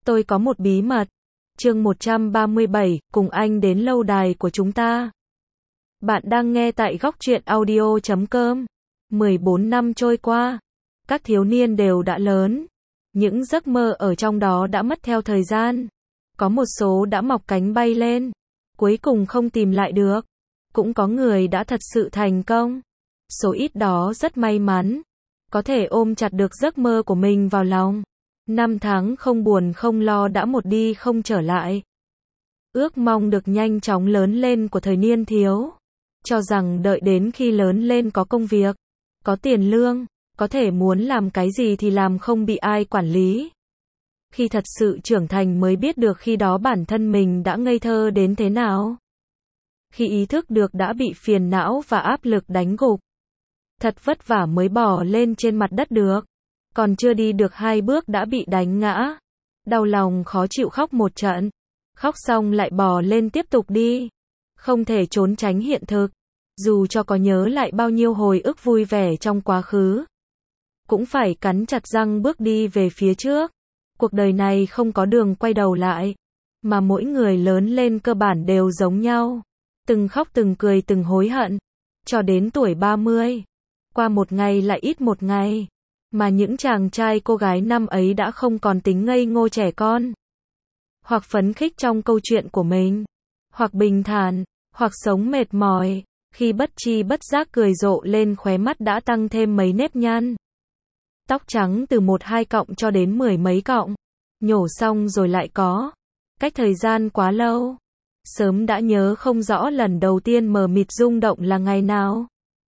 Tôi có một bí mật. Chương 137, cùng anh đến lâu đài của chúng ta. Bạn đang nghe tại góc truyện audio.com. 14 năm trôi qua, các thiếu niên đều đã lớn. Những giấc mơ ở trong đó đã mất theo thời gian. Có một số đã mọc cánh bay lên, cuối cùng không tìm lại được. Cũng có người đã thật sự thành công. Số ít đó rất may mắn, có thể ôm chặt được giấc mơ của mình vào lòng. 5 tháng không buồn không lo đã một đi không trở lại. Ước mong được nhanh chóng lớn lên của thời niên thiếu. Cho rằng đợi đến khi lớn lên có công việc, có tiền lương, có thể muốn làm cái gì thì làm không bị ai quản lý. Khi thật sự trưởng thành mới biết được khi đó bản thân mình đã ngây thơ đến thế nào. Khi ý thức được đã bị phiền não và áp lực đánh gục. Thật vất vả mới bò lên trên mặt đất được. Còn chưa đi được 2 bước đã bị đánh ngã. Đau lòng khó chịu khóc một trận. Khóc xong lại bò lên tiếp tục đi. Không thể trốn tránh hiện thực. Dù cho có nhớ lại bao nhiêu hồi ức vui vẻ trong quá khứ, cũng phải cắn chặt răng bước đi về phía trước. Cuộc đời này không có đường quay đầu lại. Mà mỗi người lớn lên cơ bản đều giống nhau. Từng khóc từng cười từng hối hận. Cho đến tuổi 30. Qua một ngày lại ít một ngày. Mà những chàng trai cô gái năm ấy đã không còn tính ngây ngô trẻ con. Hoặc phấn khích trong câu chuyện của mình. Hoặc bình thản. Hoặc sống mệt mỏi. Khi bất tri bất giác cười rộ lên khóe mắt đã tăng thêm mấy nếp nhăn. Tóc trắng từ 1-2 cọng cho đến 10 mấy cọng. Nhổ xong rồi lại có. Cách thời gian quá lâu. Sớm đã nhớ không rõ lần đầu tiên mờ mịt rung động là ngày nào.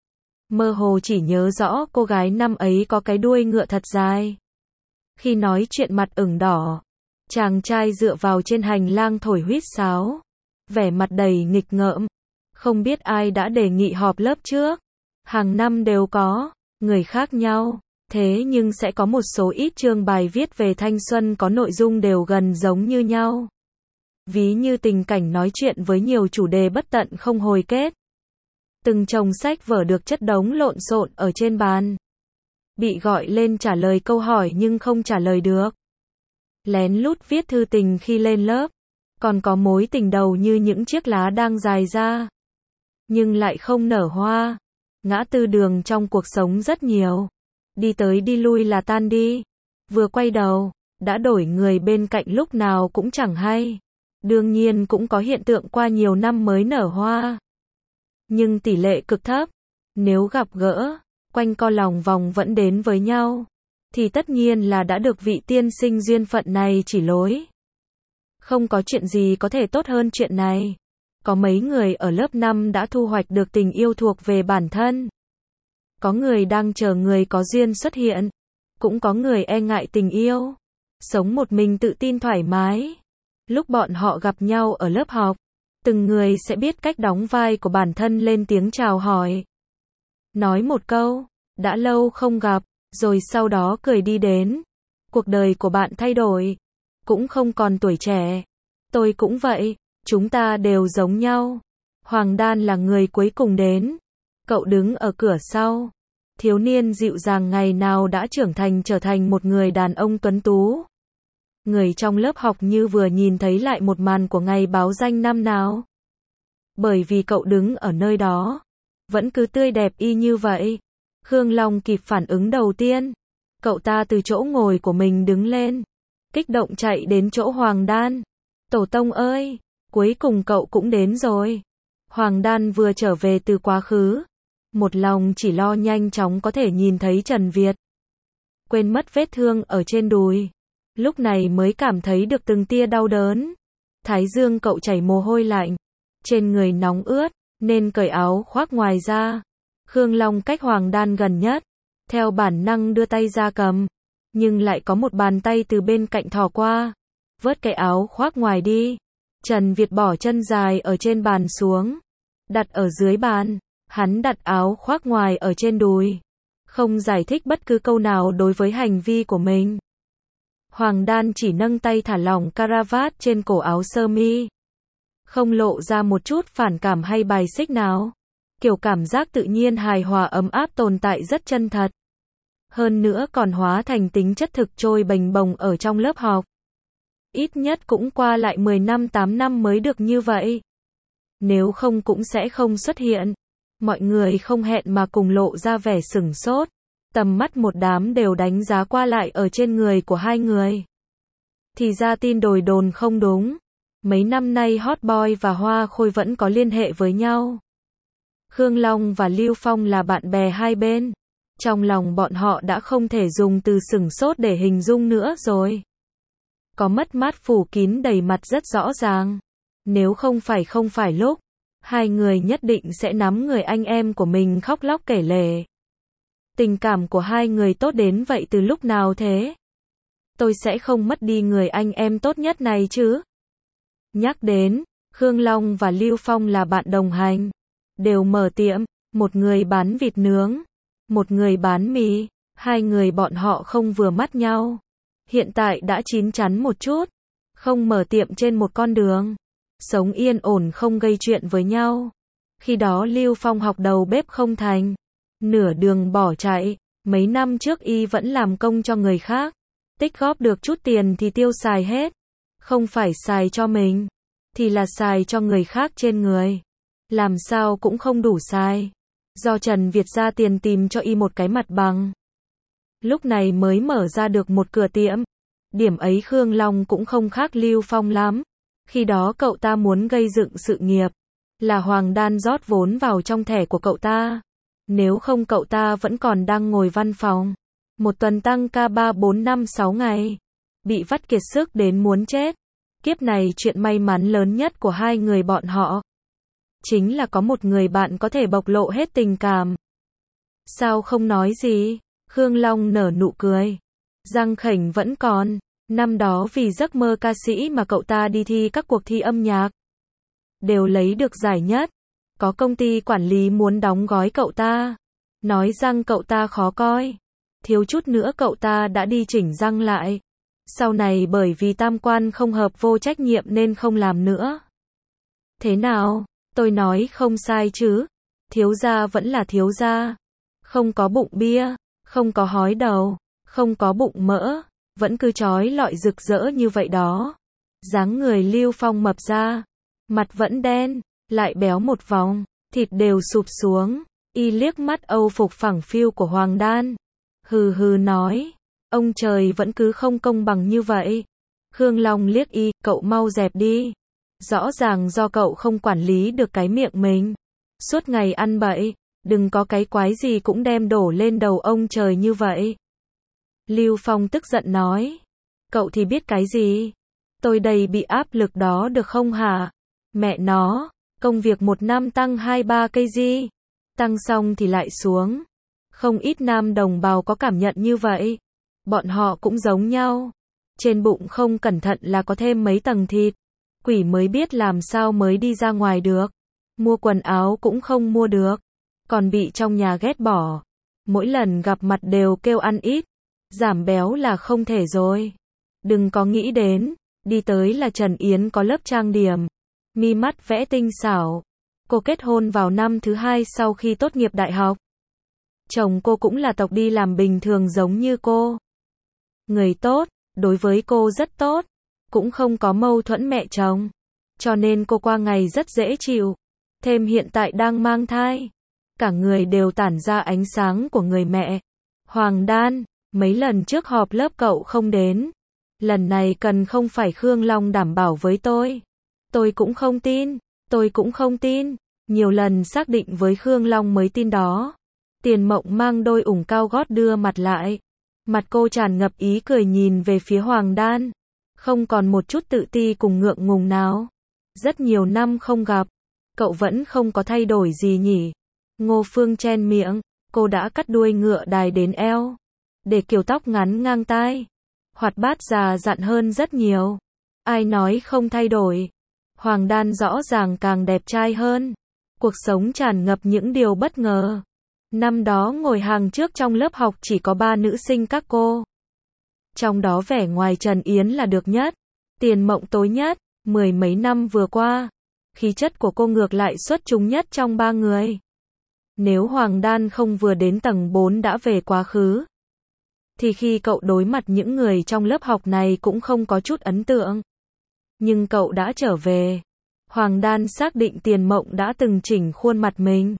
Mơ hồ chỉ nhớ rõ cô gái năm ấy có cái đuôi ngựa thật dài. Khi nói chuyện mặt ửng đỏ. Chàng trai dựa vào trên hành lang thổi huýt sáo. Vẻ mặt đầy nghịch ngợm. Không biết ai đã đề nghị họp lớp trước. Hàng năm đều có, người khác nhau. Thế nhưng sẽ có một số ít chương bài viết về thanh xuân có nội dung đều gần giống như nhau. Ví như tình cảnh nói chuyện với nhiều chủ đề bất tận không hồi kết. Từng chồng sách vở được chất đống lộn xộn ở trên bàn. Bị gọi lên trả lời câu hỏi nhưng không trả lời được. Lén lút viết thư tình khi lên lớp. Còn có mối tình đầu như những chiếc lá đang dài ra, nhưng lại không nở hoa. Ngã tư đường trong cuộc sống rất nhiều. Đi tới đi lui là tan đi. Vừa quay đầu, đã đổi người bên cạnh lúc nào cũng chẳng hay. Đương nhiên cũng có hiện tượng qua nhiều năm mới nở hoa. Nhưng tỷ lệ cực thấp. Nếu gặp gỡ, quanh co lòng vòng vẫn đến với nhau, thì tất nhiên là đã được vị tiên sinh duyên phận này chỉ lối. Không có chuyện gì có thể tốt hơn chuyện này. Có mấy người ở lớp 5 đã thu hoạch được tình yêu thuộc về bản thân. Có người đang chờ người có duyên xuất hiện. Cũng có người e ngại tình yêu. Sống một mình tự tin thoải mái. Lúc bọn họ gặp nhau ở lớp học, từng người sẽ biết cách đóng vai của bản thân lên tiếng chào hỏi. Nói một câu, đã lâu không gặp, rồi sau đó cười đi đến. Cuộc đời của bạn thay đổi. Cũng không còn tuổi trẻ. Tôi cũng vậy. Chúng ta đều giống nhau. Hoàng Đan là người cuối cùng đến. Cậu đứng ở cửa sau. Thiếu niên dịu dàng ngày nào đã trưởng thành trở thành một người đàn ông tuấn tú. Người trong lớp học như vừa nhìn thấy lại một màn của ngày báo danh năm nào. Bởi vì cậu đứng ở nơi đó, vẫn cứ tươi đẹp y như vậy. Khương Long kịp phản ứng đầu tiên. Cậu ta từ chỗ ngồi của mình đứng lên, kích động chạy đến chỗ Hoàng Đan. Tổ tông ơi! Cuối cùng cậu cũng đến rồi. Hoàng Đan vừa trở về từ quá khứ. Một lòng chỉ lo nhanh chóng có thể nhìn thấy Trần Việt. Quên mất vết thương ở trên đùi. Lúc này mới cảm thấy được từng tia đau đớn. Thái dương cậu chảy mồ hôi lạnh. Trên người nóng ướt, nên cởi áo khoác ngoài ra. Khương Long cách Hoàng Đan gần nhất. Theo bản năng đưa tay ra cầm. Nhưng lại có một bàn tay từ bên cạnh thò qua. Vớt cái áo khoác ngoài đi. Trần Việt bỏ chân dài ở trên bàn xuống. Đặt ở dưới bàn. Hắn đặt áo khoác ngoài ở trên đùi. Không giải thích bất cứ câu nào đối với hành vi của mình. Hoàng Đan chỉ nâng tay thả lỏng caravat trên cổ áo sơ mi. Không lộ ra một chút phản cảm hay bài xích nào. Kiểu cảm giác tự nhiên hài hòa ấm áp tồn tại rất chân thật. Hơn nữa còn hóa thành tính chất thực trôi bềnh bồng ở trong lớp học. Ít nhất cũng qua lại 10 năm 8 năm mới được như vậy. Nếu không cũng sẽ không xuất hiện. Mọi người không hẹn mà cùng lộ ra vẻ sửng sốt. Tầm mắt một đám đều đánh giá qua lại ở trên người của hai người. Thì ra tin đồn đồn không đúng. Mấy năm nay Hot Boy và Hoa Khôi vẫn có liên hệ với nhau. Khương Long và Lưu Phong là bạn bè hai bên. Trong lòng bọn họ đã không thể dùng từ sửng sốt để hình dung nữa rồi. Có mất mát phủ kín đầy mặt rất rõ ràng. Nếu không phải lúc, hai người nhất định sẽ nắm người anh em của mình khóc lóc kể lể. Tình cảm của hai người tốt đến vậy từ lúc nào thế? Tôi sẽ không mất đi người anh em tốt nhất này chứ. Nhắc đến, Khương Long và Lưu Phong là bạn đồng hành. Đều mở tiệm, một người bán vịt nướng, một người bán mì. Hai người bọn họ không vừa mắt nhau. Hiện tại đã chín chắn một chút. Không mở tiệm trên một con đường. Sống yên ổn không gây chuyện với nhau. Khi đó Lưu Phong học đầu bếp không thành. Nửa đường bỏ chạy. Mấy năm trước y vẫn làm công cho người khác. Tích góp được chút tiền thì tiêu xài hết. Không phải xài cho mình, thì là xài cho người khác trên người. Làm sao cũng không đủ xài. Do Trần Việt ra tiền tìm cho y một cái mặt bằng. Lúc này mới mở ra được một cửa tiệm. Điểm ấy Khương Long cũng không khác Lưu Phong lắm. Khi đó cậu ta muốn gây dựng sự nghiệp. Là Hoàng Đan rót vốn vào trong thẻ của cậu ta. Nếu không cậu ta vẫn còn đang ngồi văn phòng. Một tuần tăng ca 3, 4, 5, 6 ngày. Bị vắt kiệt sức đến muốn chết. Kiếp này chuyện may mắn lớn nhất của hai người bọn họ. Chính là có một người bạn có thể bộc lộ hết tình cảm. Sao không nói gì? Khương Long nở nụ cười. Răng khểnh vẫn còn. Năm đó vì giấc mơ ca sĩ mà cậu ta đi thi các cuộc thi âm nhạc. Đều lấy được giải nhất. Có công ty quản lý muốn đóng gói cậu ta. Nói răng cậu ta khó coi. Thiếu chút nữa cậu ta đã đi chỉnh răng lại. Sau này bởi vì tam quan không hợp vô trách nhiệm nên không làm nữa. Thế nào? Tôi nói không sai chứ? Thiếu gia vẫn là thiếu gia. Không có bụng bia, không có hói đầu, không có bụng mỡ, vẫn cứ chói lọi rực rỡ như vậy đó. Dáng người Lưu Phong mập ra, mặt vẫn đen, lại béo một vòng, thịt đều sụp xuống. Y liếc mắt Âu phục phẳng phiu của Hoàng Đan. Hừ hừ nói, ông trời vẫn cứ không công bằng như vậy. Khương Long liếc y, cậu mau dẹp đi. Rõ ràng do cậu không quản lý được cái miệng mình. Suốt ngày ăn bậy, đừng có cái quái gì cũng đem đổ lên đầu ông trời như vậy. Lưu Phong tức giận nói, cậu thì biết cái gì? Tôi đây bị áp lực đó được không hả? Mẹ nó, công việc một năm tăng 2-3 cây gì? Tăng xong thì lại xuống. Không ít nam đồng bào có cảm nhận như vậy. Bọn họ cũng giống nhau. Trên bụng không cẩn thận là có thêm mấy tầng thịt. Quỷ mới biết làm sao mới đi ra ngoài được. Mua quần áo cũng không mua được. Còn bị trong nhà ghét bỏ. Mỗi lần gặp mặt đều kêu ăn ít. Giảm béo là không thể rồi. Đừng có nghĩ đến. Đi tới là Trần Yến có lớp trang điểm. Mi mắt vẽ tinh xảo. Cô kết hôn vào năm thứ 2 sau khi tốt nghiệp đại học. Chồng cô cũng là tộc đi làm bình thường giống như cô. Người tốt, đối với cô rất tốt. Cũng không có mâu thuẫn mẹ chồng. Cho nên cô qua ngày rất dễ chịu. Thêm hiện tại đang mang thai. Cả người đều tản ra ánh sáng của người mẹ. Hoàng Đan, mấy lần trước họp lớp cậu không đến. Lần này cần không phải Khương Long đảm bảo với tôi. Tôi cũng không tin. Tôi cũng không tin. Nhiều lần xác định với Khương Long mới tin đó. Tiền Mộng mang đôi ủng cao gót đưa mặt lại. Mặt cô tràn ngập ý cười nhìn về phía Hoàng Đan. Không còn một chút tự ti cùng ngượng ngùng nào. Rất nhiều năm không gặp. Cậu vẫn không có thay đổi gì nhỉ? Ngô Phương chen miệng. Cô đã cắt đuôi ngựa đài đến eo. Để kiểu tóc ngắn ngang tai. Hoạt bát già dặn hơn rất nhiều. Ai nói không thay đổi? Hoàng Đan rõ ràng càng đẹp trai hơn. Cuộc sống tràn ngập những điều bất ngờ. Năm đó ngồi hàng trước trong lớp học chỉ có 3 nữ sinh các cô. Trong đó vẻ ngoài Trần Yến là được nhất. Tiền Mộng tối nhất. 10 mấy năm vừa qua. Khí chất của cô ngược lại xuất chúng nhất trong 3 người. Nếu Hoàng Đan không vừa đến tầng 4 đã về quá khứ. thì khi cậu đối mặt những người trong lớp học này cũng không có chút ấn tượng. Nhưng cậu đã trở về. Hoàng Đan xác định Tiền Mộng đã từng chỉnh khuôn mặt mình.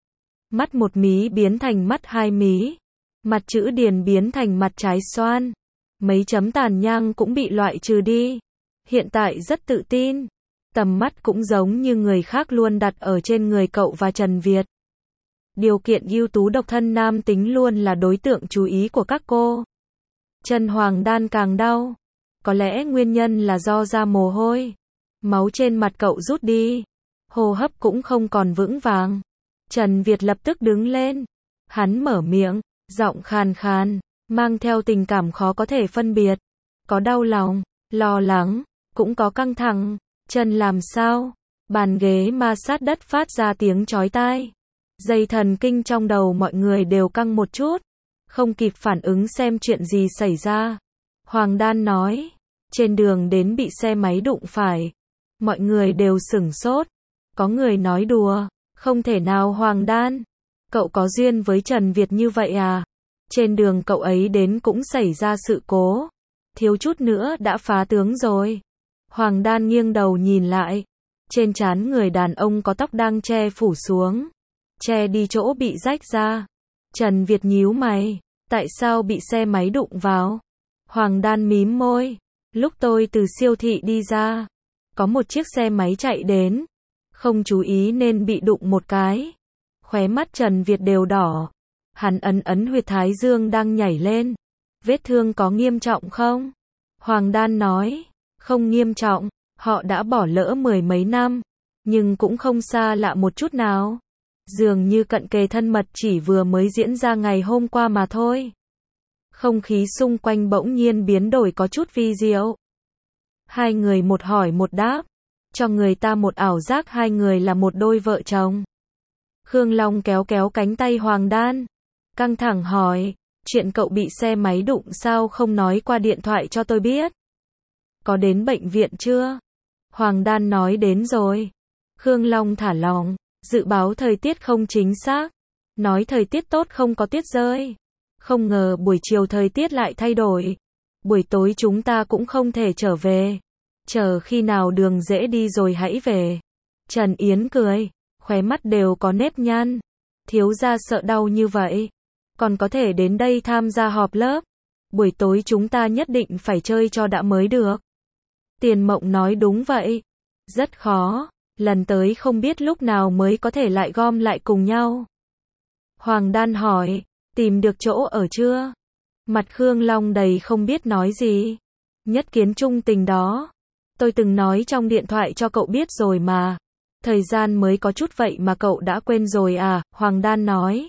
Mắt một mí biến thành mắt hai mí. Mặt chữ điền biến thành mặt trái xoan. Mấy chấm tàn nhang cũng bị loại trừ đi. Hiện tại rất tự tin. Tầm mắt cũng giống như người khác luôn đặt ở trên người cậu và Trần Việt. Điều kiện ưu tú độc thân nam tính luôn là đối tượng chú ý của các cô. Chân Hoàng Đan càng đau. Có lẽ nguyên nhân là do ra mồ hôi. Máu trên mặt cậu rút đi. Hô hấp cũng không còn vững vàng. Trần Việt lập tức đứng lên. Hắn mở miệng, giọng khàn khàn, mang theo tình cảm khó có thể phân biệt. Có đau lòng, lo lắng, cũng có căng thẳng. Chân làm sao? Bàn ghế ma sát đất phát ra tiếng chói tai. Dây thần kinh trong đầu mọi người đều căng một chút. Không kịp phản ứng xem chuyện gì xảy ra. Hoàng Đan nói. Trên đường đến bị xe máy đụng phải. Mọi người đều sửng sốt. Có người nói đùa. Không thể nào Hoàng Đan. Cậu có duyên với Trần Việt như vậy à? Trên đường cậu ấy đến cũng xảy ra sự cố. Thiếu chút nữa đã phá tướng rồi. Hoàng Đan nghiêng đầu nhìn lại. Trên trán người đàn ông có tóc đang che phủ xuống. Che đi chỗ bị rách ra. Trần Việt nhíu mày. Tại sao bị xe máy đụng vào? Hoàng Đan mím môi. Lúc tôi từ siêu thị đi ra. Có một chiếc xe máy chạy đến. Không chú ý nên bị đụng một cái. Khóe mắt Trần Việt đều đỏ. Hắn ấn huyệt thái dương đang nhảy lên. Vết thương có nghiêm trọng không? Hoàng Đan nói. Không nghiêm trọng. Họ đã bỏ lỡ 10 mấy năm. Nhưng cũng không xa lạ một chút nào. Dường như cận kề thân mật chỉ vừa mới diễn ra ngày hôm qua mà thôi. Không khí xung quanh bỗng nhiên biến đổi có chút vi diệu. Hai người một hỏi một đáp. Cho người ta một ảo giác hai người là một đôi vợ chồng. Khương Long kéo kéo cánh tay Hoàng Đan. Căng thẳng hỏi. Chuyện cậu bị xe máy đụng sao không nói qua điện thoại cho tôi biết? Có đến bệnh viện chưa? Hoàng Đan nói đến rồi. Khương Long thả lỏng. Dự báo thời tiết không chính xác. Nói thời tiết tốt không có tuyết rơi. Không ngờ buổi chiều thời tiết lại thay đổi. Buổi tối chúng ta cũng không thể trở về. Chờ khi nào đường dễ đi rồi hãy về. Trần Yến cười. Khóe mắt đều có nếp nhăn. Thiếu gia sợ đau như vậy. Còn có thể đến đây tham gia họp lớp. Buổi tối chúng ta nhất định phải chơi cho đã mới được. Tiền Mộng nói đúng vậy. Rất khó. Lần tới không biết lúc nào mới có thể lại gom lại cùng nhau. Hoàng Đan hỏi. Tìm được chỗ ở chưa? Mặt Khương Long đầy không biết nói gì. Nhất kiến trung tình đó. Tôi từng nói trong điện thoại cho cậu biết rồi mà. Thời gian mới có chút vậy mà cậu đã quên rồi à? Hoàng Đan nói.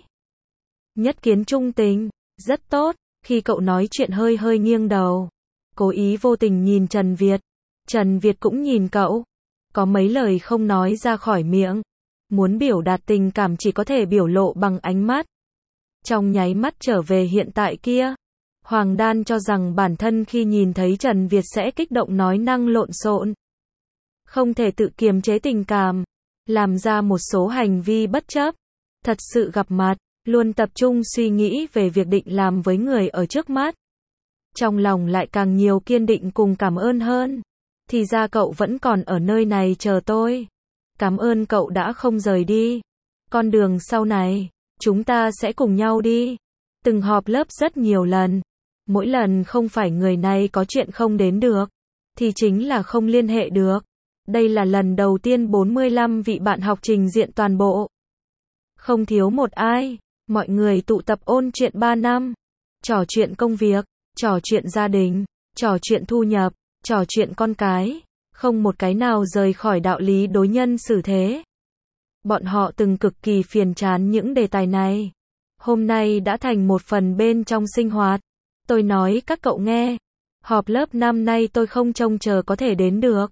Nhất kiến trung tình. Rất tốt. Khi cậu nói chuyện hơi hơi nghiêng đầu. Cố ý vô tình nhìn Trần Việt. Trần Việt cũng nhìn cậu. Có mấy lời không nói ra khỏi miệng. Muốn biểu đạt tình cảm chỉ có thể biểu lộ bằng ánh mắt. Trong nháy mắt trở về hiện tại kia. Hoàng Đan cho rằng bản thân khi nhìn thấy Trần Việt sẽ kích động nói năng lộn xộn. Không thể tự kiềm chế tình cảm. Làm ra một số hành vi bất chấp. Thật sự gặp mặt. Luôn tập trung suy nghĩ về việc định làm với người ở trước mắt. Trong lòng lại càng nhiều kiên định cùng cảm ơn hơn. Thì ra cậu vẫn còn ở nơi này chờ tôi. Cảm ơn cậu đã không rời đi. Con đường sau này, chúng ta sẽ cùng nhau đi. Từng họp lớp rất nhiều lần. Mỗi lần không phải người này có chuyện không đến được. Thì chính là không liên hệ được. Đây là lần đầu tiên 45 vị bạn học trình diện toàn bộ. Không thiếu một ai. Mọi người tụ tập ôn chuyện 3 năm. Trò chuyện công việc, trò chuyện gia đình, trò chuyện thu nhập, trò chuyện con cái. Không một cái nào rời khỏi đạo lý đối nhân xử thế. Bọn họ từng cực kỳ phiền chán những đề tài này. Hôm nay đã thành một phần bên trong sinh hoạt. Tôi nói các cậu nghe. Họp lớp năm nay tôi không trông chờ có thể đến được.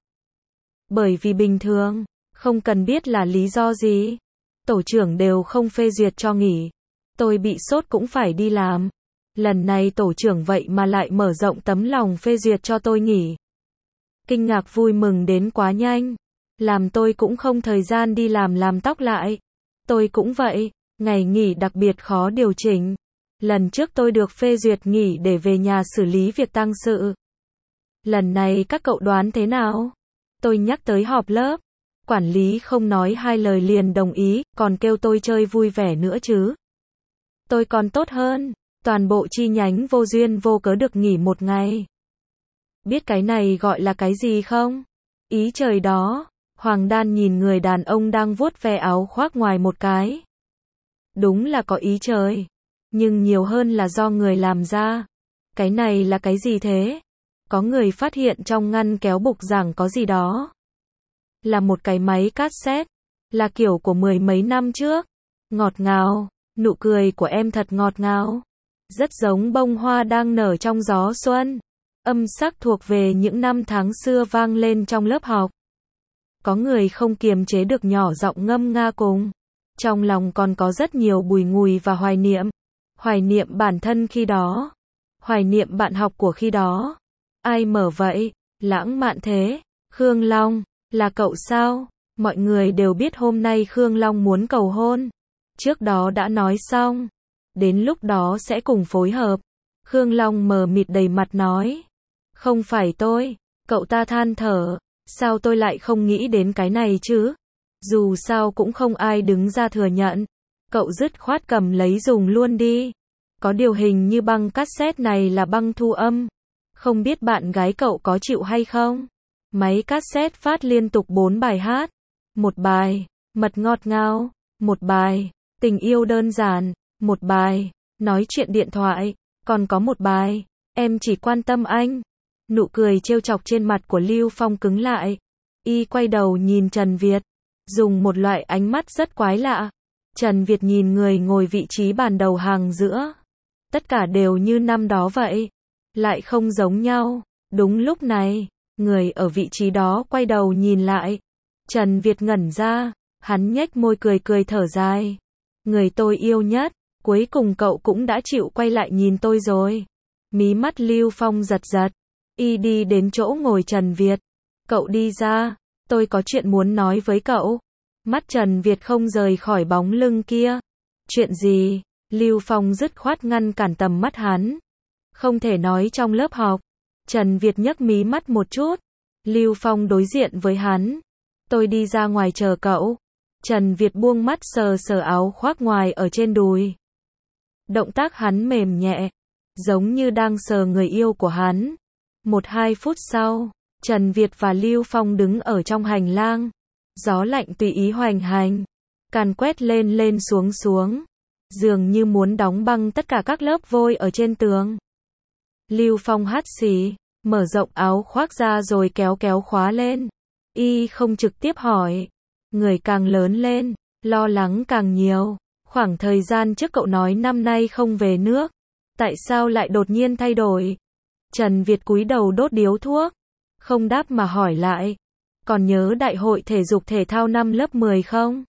Bởi vì bình thường, không cần biết là lý do gì. Tổ trưởng đều không phê duyệt cho nghỉ. Tôi bị sốt cũng phải đi làm. Lần này tổ trưởng vậy mà lại mở rộng tấm lòng phê duyệt cho tôi nghỉ. Kinh ngạc vui mừng đến quá nhanh. Làm tôi cũng không thời gian đi làm tóc lại. Tôi cũng vậy. Ngày nghỉ đặc biệt khó điều chỉnh. Lần trước tôi được phê duyệt nghỉ để về nhà xử lý việc tang sự. Lần này các cậu đoán thế nào? Tôi nhắc tới họp lớp. Quản lý không nói hai lời liền đồng ý, còn kêu tôi chơi vui vẻ nữa chứ. Tôi còn tốt hơn. Toàn bộ chi nhánh vô duyên vô cớ được nghỉ một ngày. Biết cái này gọi là cái gì không? Ý trời đó. Hoàng Đan nhìn người đàn ông đang vuốt ve áo khoác ngoài một cái. Đúng là có ý trời. Nhưng nhiều hơn là do người làm ra. Cái này là cái gì thế? Có người phát hiện trong ngăn kéo bục giảng có gì đó. Là một cái máy cassette. Là kiểu của mười mấy năm trước. Ngọt ngào. Nụ cười của em thật ngọt ngào. Rất giống bông hoa đang nở trong gió xuân. Âm sắc thuộc về những năm tháng xưa vang lên trong lớp học. Có người không kiềm chế được nhỏ giọng ngâm nga cùng. Trong lòng còn có rất nhiều bùi ngùi và hoài niệm. Hoài niệm bản thân khi đó. Hoài niệm bạn học của khi đó. Ai mở vậy? Lãng mạn thế. Khương Long, là cậu sao? Mọi người đều biết hôm nay Khương Long muốn cầu hôn. Trước đó đã nói xong. Đến lúc đó sẽ cùng phối hợp. Khương Long mờ mịt đầy mặt nói. Không phải tôi. Cậu ta than thở. Sao tôi lại không nghĩ đến cái này chứ? Dù sao cũng không ai đứng ra thừa nhận. Cậu dứt khoát cầm lấy dùng luôn đi. Có điều hình như băng cassette này là băng thu âm. Không biết bạn gái cậu có chịu hay không? Máy cassette phát liên tục 4 bài hát. Một bài, mật ngọt ngào. Một bài, tình yêu đơn giản. Một bài, nói chuyện điện thoại. Còn có một bài, em chỉ quan tâm anh. Nụ cười trêu chọc trên mặt của Lưu Phong cứng lại. Y quay đầu nhìn Trần Việt. Dùng một loại ánh mắt rất quái lạ. Trần Việt nhìn người ngồi vị trí bàn đầu hàng giữa. Tất cả đều như năm đó vậy. Lại không giống nhau. Đúng lúc này, người ở vị trí đó quay đầu nhìn lại. Trần Việt ngẩn ra. Hắn nhếch môi cười cười thở dài. Người tôi yêu nhất. Cuối cùng cậu cũng đã chịu quay lại nhìn tôi rồi. Mí mắt Lưu Phong giật giật. Y đi đến chỗ ngồi Trần Việt. Cậu đi ra. Tôi có chuyện muốn nói với cậu. Mắt Trần Việt không rời khỏi bóng lưng kia. Chuyện gì? Lưu Phong dứt khoát ngăn cản tầm mắt hắn. Không thể nói trong lớp học. Trần Việt nhấc mí mắt một chút. Lưu Phong đối diện với hắn. Tôi đi ra ngoài chờ cậu. Trần Việt buông mắt sờ sờ áo khoác ngoài ở trên đùi. Động tác hắn mềm nhẹ. Giống như đang sờ người yêu của hắn. 1-2 phút sau, Trần Việt và Lưu Phong đứng ở trong hành lang. Gió lạnh tùy ý hoành hành. Càn quét lên lên xuống xuống. Dường như muốn đóng băng tất cả các lớp vôi ở trên tường. Lưu Phong hắt xì, mở rộng áo khoác ra rồi kéo kéo khóa lên. Y không trực tiếp hỏi. Người càng lớn lên, lo lắng càng nhiều. Khoảng thời gian trước cậu nói năm nay không về nước. Tại sao lại đột nhiên thay đổi? Trần Việt cúi đầu đốt điếu thuốc. Không đáp mà hỏi lại. Còn nhớ đại hội thể dục thể thao năm lớp 10 không?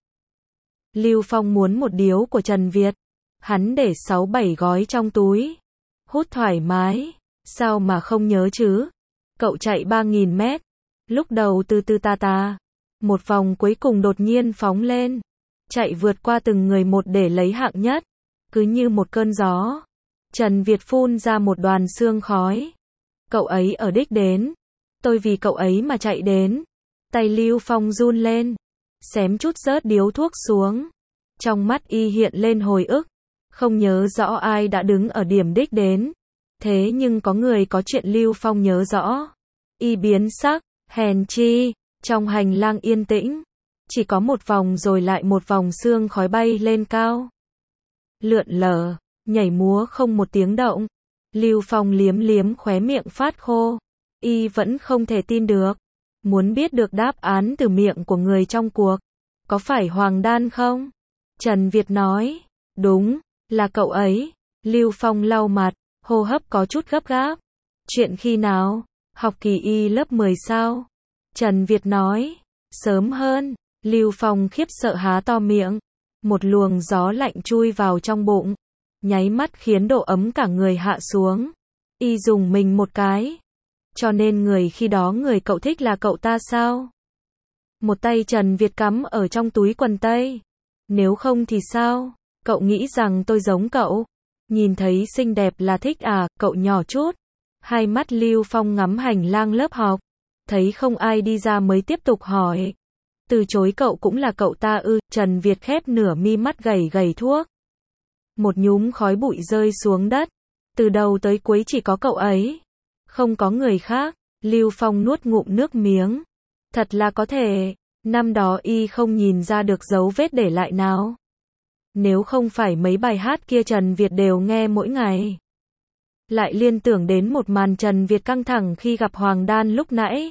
Lưu Phong muốn một điếu của Trần Việt. Hắn để 6-7 gói trong túi. Hút thoải mái. Sao mà không nhớ chứ? Cậu chạy 3.000 mét. Lúc đầu từ từ ta ta. Một vòng cuối cùng đột nhiên phóng lên. Chạy vượt qua từng người một để lấy hạng nhất. Cứ như một cơn gió. Trần Việt phun ra một đoàn sương khói. Cậu ấy ở đích đến. Tôi vì cậu ấy mà chạy đến. Tay Lưu Phong run lên. Xém chút rớt điếu thuốc xuống. Trong mắt y hiện lên hồi ức. Không nhớ rõ ai đã đứng ở điểm đích đến. Thế nhưng có người có chuyện Lưu Phong nhớ rõ. Y biến sắc. Hèn chi. Trong hành lang yên tĩnh. Chỉ có một vòng rồi lại một vòng sương khói bay lên cao. Lượn lờ. Nhảy múa không một tiếng động. Lưu Phong liếm liếm khóe miệng phát khô. Y vẫn không thể tin được. Muốn biết được đáp án từ miệng của người trong cuộc. Có phải Hoàng Đan không? Trần Việt nói. Đúng, là cậu ấy. Lưu Phong lau mặt, hô hấp có chút gấp gáp. Chuyện khi nào? Học kỳ y lớp 10 sao? Trần Việt nói. Sớm hơn. Lưu Phong khiếp sợ há to miệng. Một luồng gió lạnh chui vào trong bụng. Nháy mắt khiến độ ấm cả người hạ xuống. Y dùng mình một cái. Cho nên người khi đó người cậu thích là cậu ta sao? Một tay Trần Việt cắm ở trong túi quần tây. Nếu không thì sao? Cậu nghĩ rằng tôi giống cậu? Nhìn thấy xinh đẹp là thích à, cậu nhỏ chút. Hai mắt Lưu Phong ngắm hành lang lớp học. Thấy không ai đi ra mới tiếp tục hỏi. Từ chối cậu cũng là cậu ta ư? Trần Việt khép nửa mi mắt gầy gầy thuốc. Một nhúm khói bụi rơi xuống đất. Từ đầu tới cuối chỉ có cậu ấy. Không có người khác. Lưu Phong nuốt ngụm nước miếng. Thật là có thể. Năm đó y không nhìn ra được dấu vết để lại nào. Nếu không phải mấy bài hát kia Trần Việt đều nghe mỗi ngày. Lại liên tưởng đến một màn Trần Việt căng thẳng khi gặp Hoàng Đan lúc nãy.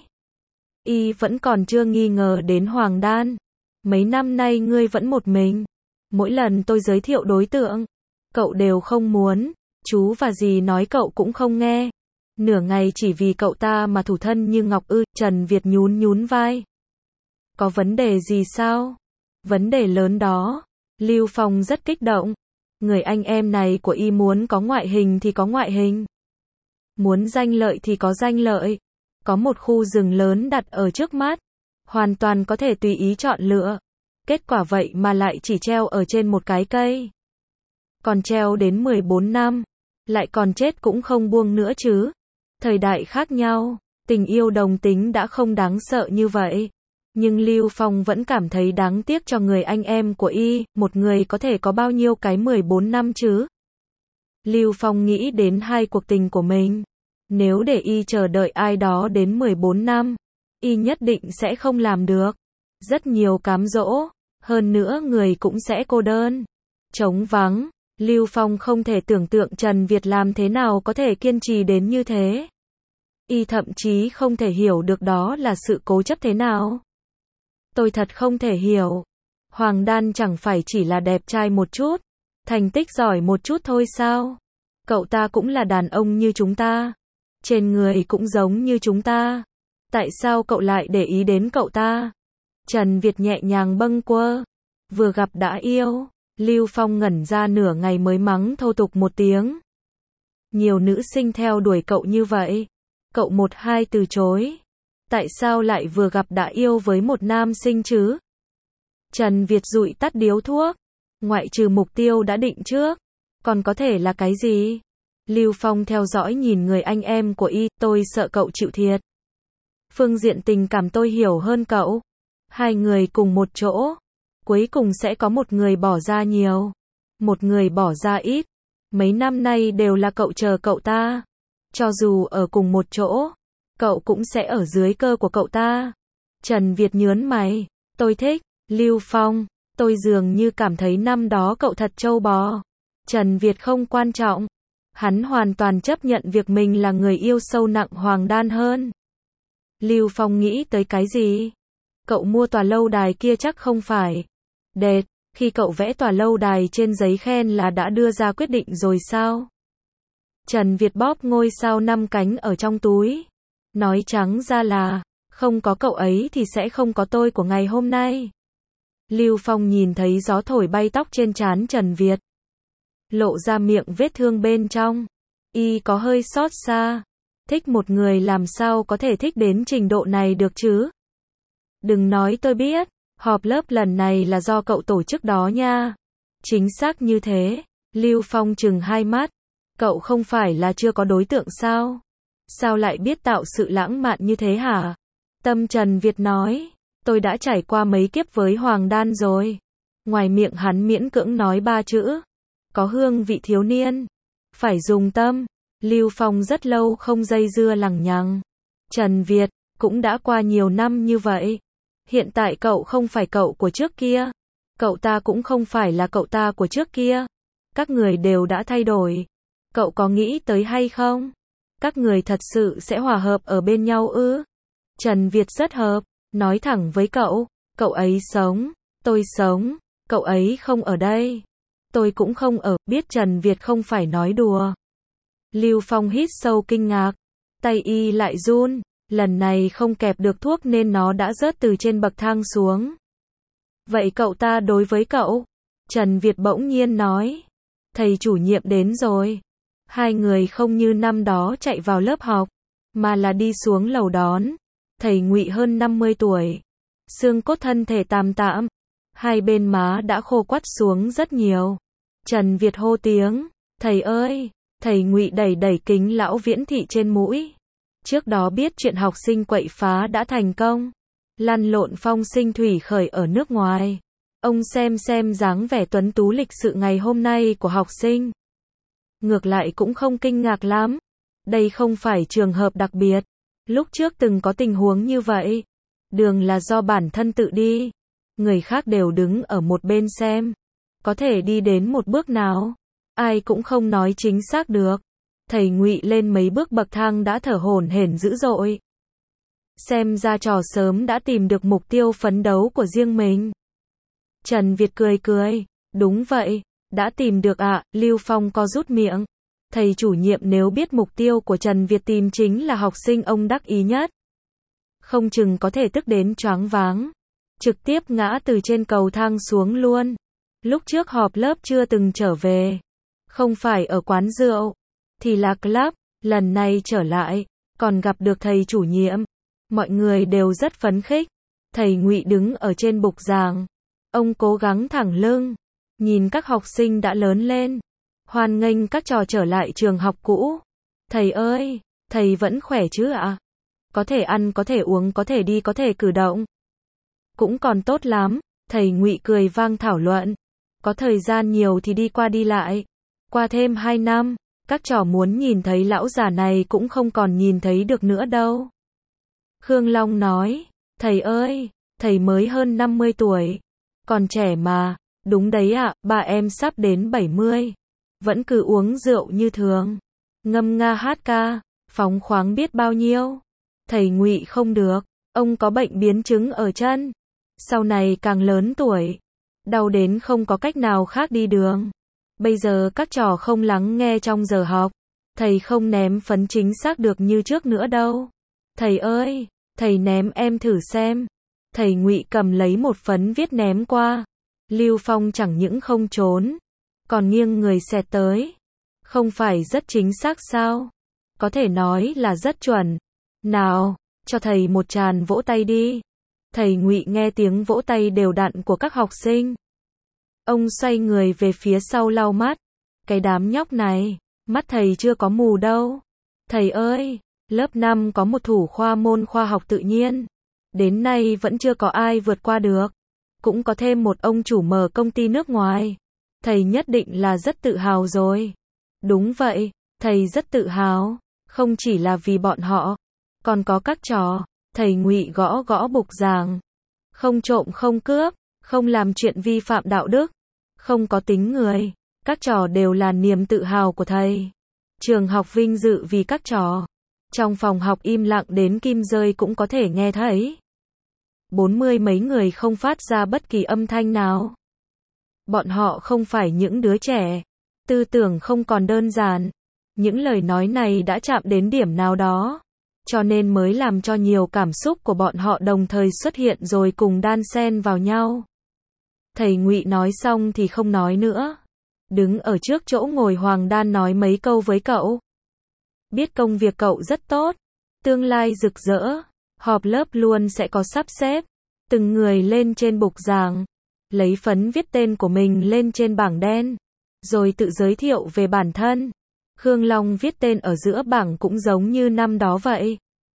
Y vẫn còn chưa nghi ngờ đến Hoàng Đan. Mấy năm nay ngươi vẫn một mình. Mỗi lần tôi giới thiệu đối tượng, cậu đều không muốn. Chú và dì nói cậu cũng không nghe. Nửa ngày chỉ vì cậu ta mà thủ thân như ngọc ư? Trần Việt nhún nhún vai. Có vấn đề gì sao? Vấn đề lớn đó. Lưu Phong rất kích động. Người anh em này của y muốn có ngoại hình thì có ngoại hình. Muốn danh lợi thì có danh lợi. Có một khu rừng lớn đặt ở trước mắt. Hoàn toàn có thể tùy ý chọn lựa. Kết quả vậy mà lại chỉ treo ở trên một cái cây. Còn treo đến 14 năm. Lại còn chết cũng không buông nữa chứ. Thời đại khác nhau. Tình yêu đồng tính đã không đáng sợ như vậy. Nhưng Lưu Phong vẫn cảm thấy đáng tiếc cho người anh em của y. Một người có thể có bao nhiêu cái 14 năm chứ? Lưu Phong nghĩ đến hai cuộc tình của mình. Nếu để y chờ đợi ai đó đến 14 năm, y nhất định sẽ không làm được. Rất nhiều cám dỗ. Hơn nữa người cũng sẽ cô đơn. Trống vắng. Lưu Phong không thể tưởng tượng Trần Việt làm thế nào có thể kiên trì đến như thế. Y thậm chí không thể hiểu được đó là sự cố chấp thế nào. Tôi thật không thể hiểu. Hoàng Đan chẳng phải chỉ là đẹp trai một chút, thành tích giỏi một chút thôi sao? Cậu ta cũng là đàn ông như chúng ta. Trên người cũng giống như chúng ta. Tại sao cậu lại để ý đến cậu ta? Trần Việt nhẹ nhàng bâng quơ. Vừa gặp đã yêu. Lưu Phong ngẩn ra nửa ngày mới mắng thô tục một tiếng. Nhiều nữ sinh theo đuổi cậu như vậy. Cậu một hai từ chối. Tại sao lại vừa gặp đã yêu với một nam sinh chứ? Trần Việt dụi tắt điếu thuốc. Ngoại trừ mục tiêu đã định trước. Còn có thể là cái gì? Lưu Phong theo dõi nhìn người anh em của y. Tôi sợ cậu chịu thiệt. Phương diện tình cảm tôi hiểu hơn cậu. Hai người cùng một chỗ. Cuối cùng sẽ có một người bỏ ra nhiều. Một người bỏ ra ít. Mấy năm nay đều là cậu chờ cậu ta. Cho dù ở cùng một chỗ, cậu cũng sẽ ở dưới cơ của cậu ta. Trần Việt nhớn mày. Tôi thích. Lưu Phong. Tôi dường như cảm thấy năm đó cậu thật trâu bò. Trần Việt không quan trọng. Hắn hoàn toàn chấp nhận việc mình là người yêu sâu nặng Hoàng Đan hơn. Lưu Phong nghĩ tới cái gì? Cậu mua tòa lâu đài kia chắc không phải. Đệt, khi cậu vẽ tòa lâu đài trên giấy khen là đã đưa ra quyết định rồi sao? Trần Việt bóp ngôi sao 5 cánh ở trong túi. Nói trắng ra là, không có cậu ấy thì sẽ không có tôi của ngày hôm nay. Lưu Phong nhìn thấy gió thổi bay tóc trên trán Trần Việt. Lộ ra miệng vết thương bên trong. Y có hơi xót xa. Thích một người làm sao có thể thích đến trình độ này được chứ? Đừng nói tôi biết. Họp lớp lần này là do cậu tổ chức đó nha. Chính xác như thế. Lưu Phong trừng hai mắt. Cậu không phải là chưa có đối tượng sao? Sao lại biết tạo sự lãng mạn như thế hả? Tâm Trần Việt nói. Tôi đã trải qua mấy kiếp với Hoàng Đan rồi. Ngoài miệng hắn miễn cưỡng nói 3 chữ. Có hương vị thiếu niên. Phải dùng tâm. Lưu Phong rất lâu không dây dưa lằng nhằng. Trần Việt, cũng đã qua nhiều năm như vậy. Hiện tại cậu không phải cậu của trước kia. Cậu ta cũng không phải là cậu ta của trước kia. Các người đều đã thay đổi. Cậu có nghĩ tới hay không? Các người thật sự sẽ hòa hợp ở bên nhau ư? Trần Việt rất hợp. Nói thẳng với cậu. Cậu ấy sống. Tôi sống. Cậu ấy không ở đây. Tôi cũng không ở. Biết Trần Việt không phải nói đùa. Lưu Phong hít sâu kinh ngạc. Tay y lại run. Lần này không kẹp được thuốc nên nó đã rớt từ trên bậc thang xuống. Vậy cậu ta đối với cậu? Trần Việt bỗng nhiên nói. Thầy chủ nhiệm đến rồi. Hai người không như năm đó chạy vào lớp học, mà là đi xuống lầu đón. Thầy Ngụy hơn 50 tuổi. Xương cốt thân thể tàm tạm. Hai bên má đã khô quắt xuống rất nhiều. Trần Việt hô tiếng. Thầy ơi, thầy Ngụy đẩy đẩy kính lão Viễn Thị trên mũi. Trước đó biết chuyện học sinh quậy phá đã thành công, lăn lộn phong sinh thủy khởi ở nước ngoài. Ông xem dáng vẻ tuấn tú lịch sự ngày hôm nay của học sinh. Ngược lại cũng không kinh ngạc lắm. Đây không phải trường hợp đặc biệt. Lúc trước từng có tình huống như vậy. Đường là do bản thân tự đi. Người khác đều đứng ở một bên xem. Có thể đi đến một bước nào. Ai cũng không nói chính xác được. Thầy Ngụy lên mấy bước bậc thang đã thở hổn hển dữ dội. Xem ra trò sớm đã tìm được mục tiêu phấn đấu của riêng mình. Trần Việt cười. Đúng vậy, đã tìm được ạ. Lưu Phong co rút miệng. Thầy chủ nhiệm nếu biết mục tiêu của Trần Việt tìm chính là học sinh ông đắc ý nhất. Không chừng có thể tức đến choáng váng. Trực tiếp ngã từ trên cầu thang xuống luôn. Lúc trước họp lớp chưa từng trở về. Không phải ở quán rượu, thì là club. Lần này trở lại, còn gặp được thầy chủ nhiệm. Mọi người đều rất phấn khích. Thầy Ngụy đứng ở trên bục giảng. Ông cố gắng thẳng lưng. Nhìn các học sinh đã lớn lên. Hoan nghênh các trò trở lại trường học cũ. Thầy ơi, thầy vẫn khỏe chứ ạ? Có thể ăn, có thể uống, có thể đi, có thể cử động. Cũng còn tốt lắm. Thầy Ngụy cười vang thảo luận. Có thời gian nhiều thì đi qua đi lại. Qua thêm 2 năm, các trò muốn nhìn thấy lão già này cũng không còn nhìn thấy được nữa đâu. Khương Long nói, thầy ơi, thầy mới hơn 50 tuổi. Còn trẻ mà. Đúng đấy ạ, ba em sắp đến 70. Vẫn cứ uống rượu như thường. Ngâm nga hát ca, phóng khoáng biết bao nhiêu. Thầy Ngụy không được, ông có bệnh biến chứng ở chân. Sau này càng lớn tuổi, đau đến không có cách nào khác đi đường. Bây giờ các trò không lắng nghe trong giờ học. Thầy không ném phấn chính xác được như trước nữa đâu. Thầy ơi, thầy ném em thử xem. Thầy Ngụy cầm lấy một phấn viết ném qua. Lưu Phong chẳng những không trốn, còn nghiêng người xẹt tới. Không phải rất chính xác sao? Có thể nói là rất chuẩn. Nào, cho thầy một tràng vỗ tay đi. Thầy Ngụy nghe tiếng vỗ tay đều đặn của các học sinh. Ông xoay người về phía sau lau mắt. Cái đám nhóc này, mắt thầy chưa có mù đâu. Thầy ơi, lớp 5 có một thủ khoa môn khoa học tự nhiên. Đến nay vẫn chưa có ai vượt qua được. Cũng có thêm một ông chủ mở công ty nước ngoài. Thầy nhất định là rất tự hào rồi. Đúng vậy, thầy rất tự hào. Không chỉ là vì bọn họ, còn có các trò. Thầy Ngụy gõ gõ bục giảng. Không trộm không cướp, không làm chuyện vi phạm đạo đức, không có tính người. Các trò đều là niềm tự hào của thầy. Trường học vinh dự vì các trò. Trong phòng học im lặng đến kim rơi cũng có thể nghe thấy. 40 mấy người không phát ra bất kỳ âm thanh nào. Bọn họ không phải những đứa trẻ. Tư tưởng không còn đơn giản. Những lời nói này đã chạm đến điểm nào đó. Cho nên mới làm cho nhiều cảm xúc của bọn họ đồng thời xuất hiện rồi cùng đan xen vào nhau. Thầy Ngụy nói xong thì không nói nữa. Đứng ở trước chỗ ngồi Hoàng Đan nói mấy câu với cậu. Biết công việc cậu rất tốt. Tương lai rực rỡ. Họp lớp luôn sẽ có sắp xếp. Từng người lên trên bục giảng. Lấy phấn viết tên của mình lên trên bảng đen. Rồi tự giới thiệu về bản thân. Khương Long viết tên ở giữa bảng cũng giống như năm đó vậy.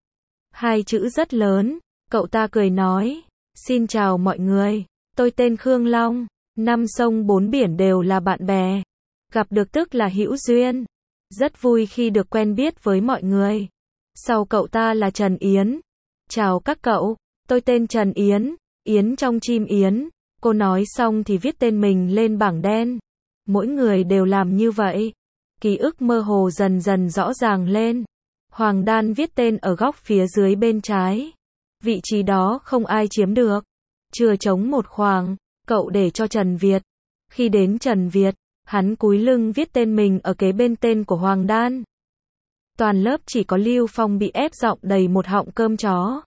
2 chữ rất lớn. Cậu ta cười nói. Xin chào mọi người. Tôi tên Khương Long. 5 sông 4 biển đều là bạn bè. Gặp được tức là hữu duyên. Rất vui khi được quen biết với mọi người. Sau cậu ta là Trần Yến. Chào các cậu. Tôi tên Trần Yến. Yến trong chim yến. Cô nói xong thì viết tên mình lên bảng đen. Mỗi người đều làm như vậy. Ký ức mơ hồ dần dần rõ ràng lên. Hoàng Đan viết tên ở góc phía dưới bên trái. Vị trí đó không ai chiếm được. Chừa trống một khoảng, cậu để cho Trần Việt. Khi đến Trần Việt, hắn cúi lưng viết tên mình ở kế bên tên của Hoàng Đan. Toàn lớp chỉ có Lưu Phong bị ép giọng đầy một họng cơm chó.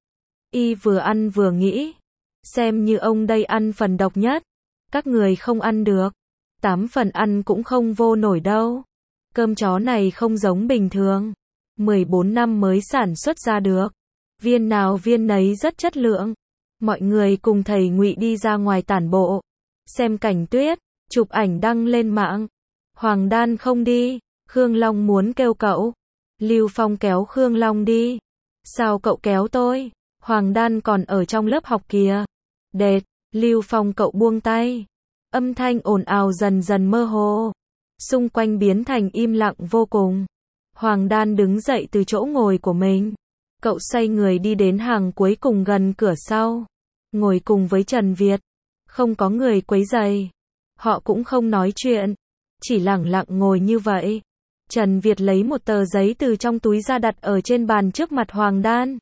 Y vừa ăn vừa nghĩ. Xem như ông đây ăn phần độc nhất. Các người không ăn được. 8 phần ăn cũng không vô nổi đâu. Cơm chó này không giống bình thường. 14 năm mới sản xuất ra được. Viên nào viên nấy rất chất lượng. Mọi người cùng thầy Ngụy đi ra ngoài tản bộ. Xem cảnh tuyết, chụp ảnh đăng lên mạng. Hoàng Đan không đi, Khương Long muốn kêu cậu. Lưu Phong kéo Khương Long đi. Sao cậu kéo tôi? Hoàng Đan còn ở trong lớp học kìa. Đệt, Lưu Phong cậu buông tay. Âm thanh ồn ào dần dần mơ hồ. Xung quanh biến thành im lặng vô cùng. Hoàng Đan đứng dậy từ chỗ ngồi của mình. Cậu xoay người đi đến hàng cuối cùng gần cửa sau. Ngồi cùng với Trần Việt. Không có người quấy rầy. Họ cũng không nói chuyện. Chỉ lẳng lặng ngồi như vậy. Trần Việt lấy một tờ giấy từ trong túi ra đặt ở trên bàn trước mặt Hoàng Đan.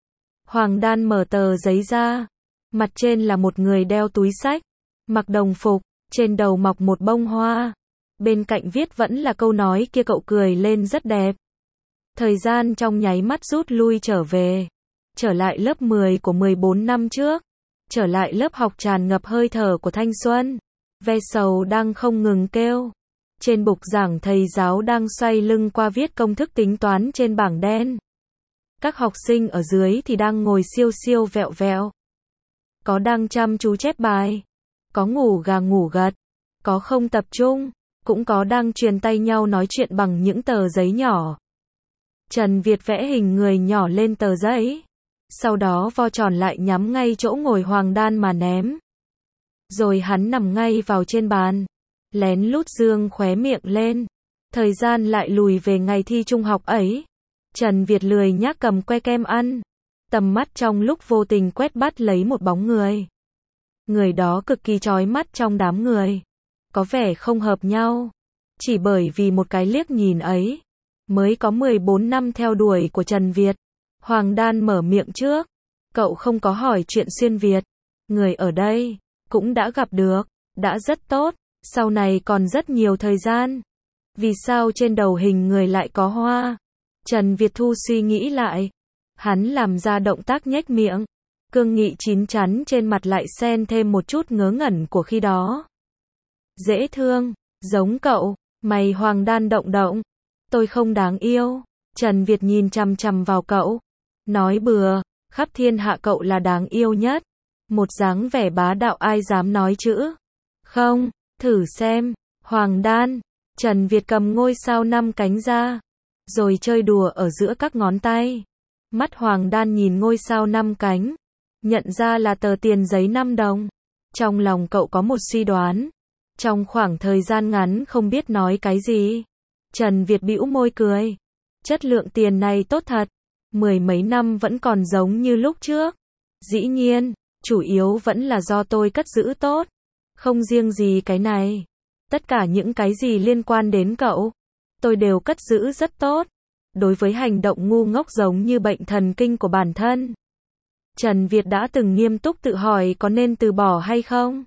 Hoàng Đan mở tờ giấy ra. Mặt trên là một người đeo túi xách. Mặc đồng phục, trên đầu mọc một bông hoa. Bên cạnh viết vẫn là câu nói kia cậu cười lên rất đẹp. Thời gian trong nháy mắt rút lui trở về. Trở lại lớp 10 của 14 năm trước. Trở lại lớp học tràn ngập hơi thở của thanh xuân. Ve sầu đang không ngừng kêu. Trên bục giảng thầy giáo đang xoay lưng qua viết công thức tính toán trên bảng đen. Các học sinh ở dưới thì đang ngồi siêu siêu vẹo vẹo. Có đang chăm chú chép bài. Có ngủ gà ngủ gật. Có không tập trung. Cũng có đang truyền tay nhau nói chuyện bằng những tờ giấy nhỏ. Trần Việt vẽ hình người nhỏ lên tờ giấy. Sau đó vo tròn lại nhắm ngay chỗ ngồi Hoàng Đan mà ném. Rồi hắn nằm ngay vào trên bàn. Lén lút dương khóe miệng lên. Thời gian lại lùi về ngày thi trung học ấy. Trần Việt lười nhác cầm que kem ăn. Tầm mắt trong lúc vô tình quét bắt lấy một bóng người. Người đó cực kỳ chói mắt trong đám người. Có vẻ không hợp nhau. Chỉ bởi vì một cái liếc nhìn ấy. Mới có 14 năm theo đuổi của Trần Việt. Hoàng Đan mở miệng trước. Cậu không có hỏi chuyện xuyên Việt. Người ở đây. Cũng đã gặp được. Đã rất tốt. Sau này còn rất nhiều thời gian. Vì sao trên đầu hình người lại có hoa? Trần Việt Thu suy nghĩ lại. Hắn làm ra động tác nhếch miệng. Cương nghị chín chắn trên mặt lại xen thêm một chút ngớ ngẩn của khi đó. Dễ thương. Giống cậu. Mày Hoàng Đan động động. Tôi không đáng yêu. Trần Việt nhìn chằm chằm vào cậu. Nói bừa. Khắp thiên hạ cậu là đáng yêu nhất. Một dáng vẻ bá đạo ai dám nói chữ. Không. Thử xem. Hoàng Đan. Trần Việt cầm ngôi sao 5 cánh ra. Rồi chơi đùa ở giữa các ngón tay. Mắt Hoàng Đan nhìn ngôi sao 5 cánh. Nhận ra là tờ tiền giấy 5 đồng. Trong lòng cậu có một suy đoán. Trong khoảng thời gian ngắn không biết nói cái gì. Trần Việt bĩu môi cười. Chất lượng tiền này tốt thật. 10 mấy năm vẫn còn giống như lúc trước. Dĩ nhiên, chủ yếu vẫn là do tôi cất giữ tốt. Không riêng gì cái này. Tất cả những cái gì liên quan đến cậu. Tôi đều cất giữ rất tốt. Đối với hành động ngu ngốc giống như bệnh thần kinh của bản thân. Trần Việt đã từng nghiêm túc tự hỏi có nên từ bỏ hay không.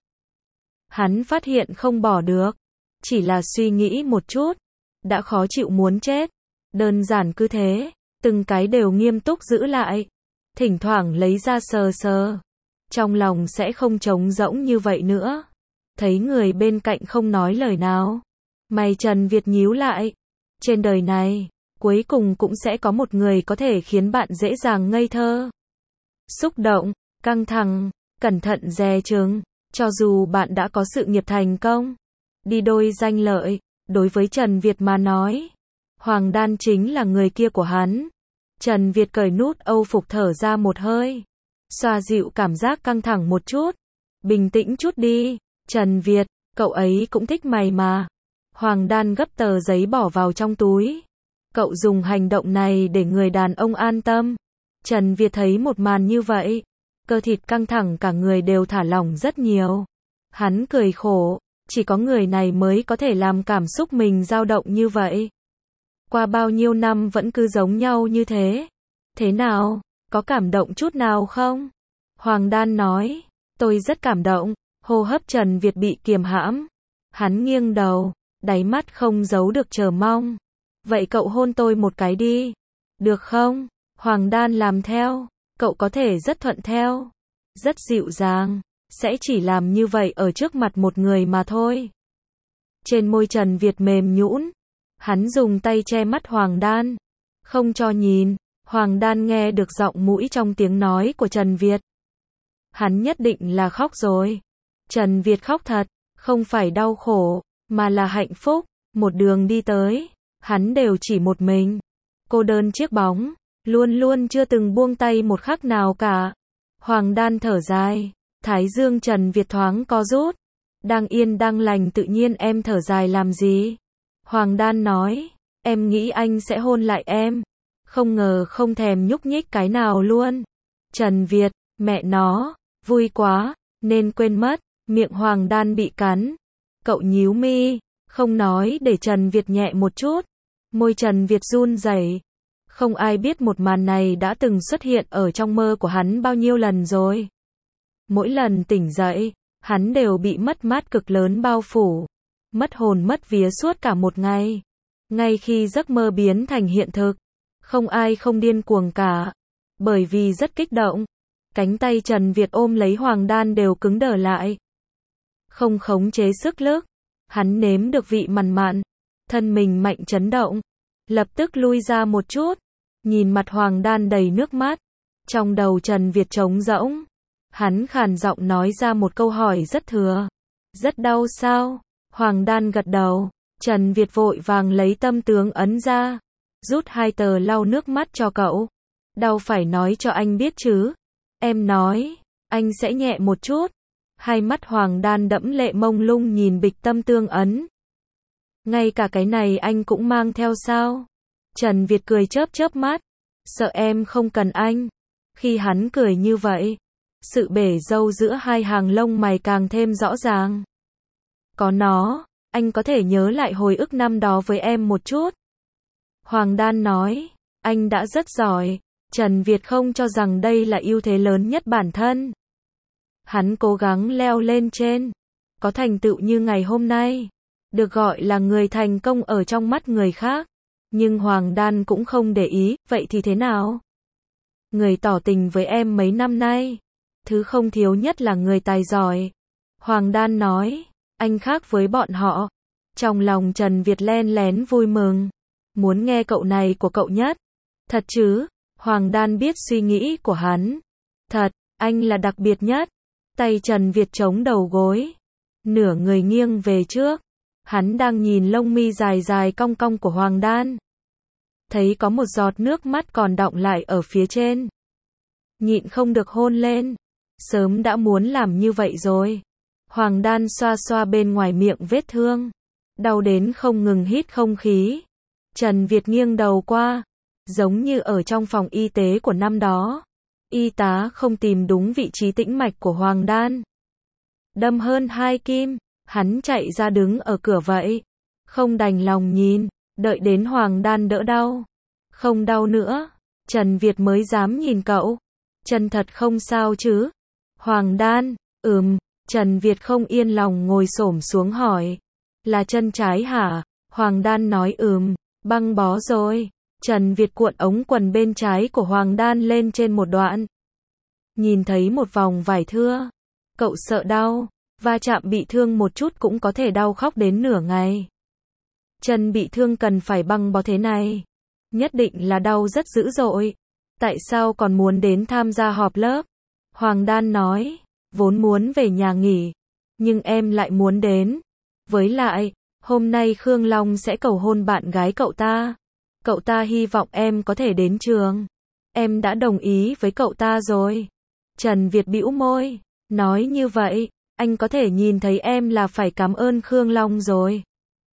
Hắn phát hiện không bỏ được. Chỉ là suy nghĩ một chút. Đã khó chịu muốn chết. Đơn giản cứ thế. Từng cái đều nghiêm túc giữ lại. Thỉnh thoảng lấy ra sờ sờ. Trong lòng sẽ không trống rỗng như vậy nữa. Thấy người bên cạnh không nói lời nào. Mày Trần Việt nhíu lại. Trên đời này, cuối cùng cũng sẽ có một người có thể khiến bạn dễ dàng ngây thơ. Xúc động, căng thẳng, cẩn thận dè chừng. Cho dù bạn đã có sự nghiệp thành công. Đi đôi danh lợi. Đối với Trần Việt mà nói. Hoàng Đan chính là người kia của hắn. Trần Việt cởi nút âu phục thở ra một hơi. Xoa dịu cảm giác căng thẳng một chút. Bình tĩnh chút đi. Trần Việt, cậu ấy cũng thích mày mà. Hoàng Đan gấp tờ giấy bỏ vào trong túi. Cậu dùng hành động này để người đàn ông an tâm. Trần Việt thấy một màn như vậy. Cơ thịt căng thẳng cả người đều thả lỏng rất nhiều. Hắn cười khổ. Chỉ có người này mới có thể làm cảm xúc mình dao động như vậy. Qua bao nhiêu năm vẫn cứ giống nhau như thế. Thế nào? Có cảm động chút nào không? Hoàng Đan nói. Tôi rất cảm động. Hô hấp Trần Việt bị kiềm hãm. Hắn nghiêng đầu. Đáy mắt không giấu được chờ mong. Vậy cậu hôn tôi một cái đi. Được không? Hoàng Đan làm theo. Cậu có thể rất thuận theo. Rất dịu dàng. Sẽ chỉ làm như vậy ở trước mặt một người mà thôi. Trên môi Trần Việt mềm nhũn. Hắn dùng tay che mắt Hoàng Đan. Không cho nhìn. Hoàng Đan nghe được giọng mũi trong tiếng nói của Trần Việt. Hắn nhất định là khóc rồi. Trần Việt khóc thật. Không phải đau khổ. Mà là hạnh phúc. Một đường đi tới, hắn đều chỉ một mình. Cô đơn chiếc bóng, luôn luôn chưa từng buông tay một khắc nào cả. Hoàng Đan thở dài, thái dương Trần Việt thoáng co rút. Đang yên đang lành tự nhiên em thở dài làm gì? Hoàng Đan nói, em nghĩ anh sẽ hôn lại em. Không ngờ không thèm nhúc nhích cái nào luôn. Trần Việt, mẹ nó, vui quá, nên quên mất, miệng Hoàng Đan bị cắn. Cậu nhíu mi, không nói để Trần Việt nhẹ một chút. Môi Trần Việt run rẩy. Không ai biết một màn này đã từng xuất hiện ở trong mơ của hắn bao nhiêu lần rồi. Mỗi lần tỉnh dậy, hắn đều bị mất mát cực lớn bao phủ. Mất hồn mất vía suốt cả một ngày. Ngay khi giấc mơ biến thành hiện thực, không ai không điên cuồng cả. Bởi vì rất kích động, cánh tay Trần Việt ôm lấy Hoàng Đan đều cứng đờ lại. Không khống chế sức lực, hắn nếm được vị mặn mặn, thân mình mạnh chấn động, lập tức lui ra một chút, nhìn mặt Hoàng Đan đầy nước mắt. Trong đầu Trần Việt trống rỗng, hắn khàn giọng nói ra một câu hỏi rất thừa. Rất đau sao? Hoàng Đan gật đầu. Trần Việt vội vàng lấy tâm tướng ấn ra, rút 2 tờ lau nước mắt cho cậu. Đau phải nói cho anh biết chứ. Em nói, anh sẽ nhẹ một chút. Hai mắt Hoàng Đan đẫm lệ mông lung nhìn bịch tâm tương ấn. Ngay cả cái này anh cũng mang theo sao? Trần Việt cười chớp chớp mắt. Sợ em không cần anh. Khi hắn cười như vậy, sự bể râu giữa hai hàng lông mày càng thêm rõ ràng. Có nó, anh có thể nhớ lại hồi ức năm đó với em một chút. Hoàng Đan nói, anh đã rất giỏi. Trần Việt không cho rằng đây là ưu thế lớn nhất bản thân. Hắn cố gắng leo lên trên, có thành tựu như ngày hôm nay, được gọi là người thành công ở trong mắt người khác. Nhưng Hoàng Đan cũng không để ý, vậy thì thế nào? Người tỏ tình với em mấy năm nay, thứ không thiếu nhất là người tài giỏi. Hoàng Đan nói, anh khác với bọn họ. Trong lòng Trần Việt len lén vui mừng, muốn nghe cậu này của cậu nhất. Thật chứ? Hoàng Đan biết suy nghĩ của hắn. Thật, anh là đặc biệt nhất. Tay Trần Việt chống đầu gối, nửa người nghiêng về trước. Hắn đang nhìn lông mi dài dài cong cong của Hoàng Đan. Thấy có một giọt nước mắt còn đọng lại ở phía trên. Nhịn không được hôn lên. Sớm đã muốn làm như vậy rồi. Hoàng Đan xoa xoa bên ngoài miệng vết thương. Đau đến không ngừng hít không khí. Trần Việt nghiêng đầu qua. Giống như ở trong phòng y tế của năm đó. Y tá không tìm đúng vị trí tĩnh mạch của Hoàng Đan. Đâm hơn 2 kim. Hắn chạy ra đứng ở cửa vậy. Không đành lòng nhìn. Đợi đến Hoàng Đan đỡ đau. Không đau nữa. Trần Việt mới dám nhìn cậu. Chân thật không sao chứ? Hoàng Đan, Trần Việt không yên lòng ngồi xổm xuống hỏi. Là chân trái hả? Hoàng Đan nói băng bó rồi. Trần Việt cuộn ống quần bên trái của Hoàng Đan lên trên một đoạn. Nhìn thấy một vòng vải thưa. Cậu sợ đau, va chạm bị thương một chút cũng có thể đau khóc đến nửa ngày. Chân bị thương cần phải băng bó thế này. Nhất định là đau rất dữ dội. Tại sao còn muốn đến tham gia họp lớp? Hoàng Đan nói, vốn muốn về nhà nghỉ, nhưng em lại muốn đến. Với lại, hôm nay Khương Long sẽ cầu hôn bạn gái cậu ta. Cậu ta hy vọng em có thể đến trường. Em đã đồng ý với cậu ta rồi. Trần Việt bĩu môi, nói như vậy, anh có thể nhìn thấy em là phải cảm ơn Khương Long rồi.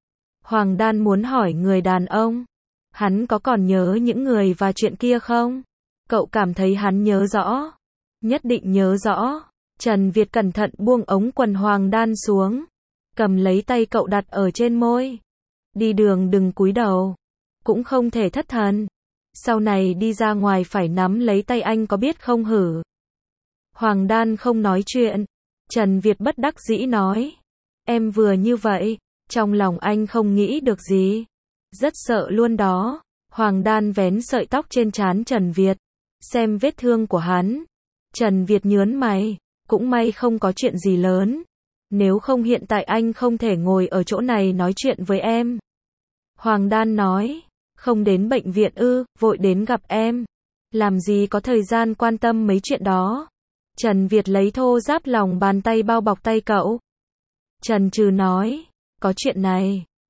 Hoàng Đan muốn hỏi người đàn ông, hắn có còn nhớ những người và chuyện kia không? Cậu cảm thấy hắn nhớ rõ. Nhất định nhớ rõ. Trần Việt cẩn thận buông ống quần Hoàng Đan xuống. Cầm lấy tay cậu đặt ở trên môi. Đi đường đừng cúi đầu. Cũng không thể thất thần. Sau này đi ra ngoài phải nắm lấy tay anh có biết không hử? Hoàng Đan không nói chuyện. Trần Việt bất đắc dĩ nói. Em vừa như vậy. Trong lòng anh không nghĩ được gì. Rất sợ luôn đó. Hoàng Đan vén sợi tóc trên trán Trần Việt. Xem vết thương của hắn. Trần Việt nhớn mày. Cũng may không có chuyện gì lớn. Nếu không hiện tại anh không thể ngồi ở chỗ này nói chuyện với em. Hoàng Đan nói. Không đến bệnh viện ư, vội đến gặp em. Làm gì có thời gian quan tâm mấy chuyện đó. Trần Việt lấy thô ráp lòng bàn tay bao bọc tay cậu. Trần Trừ nói. Có chuyện này.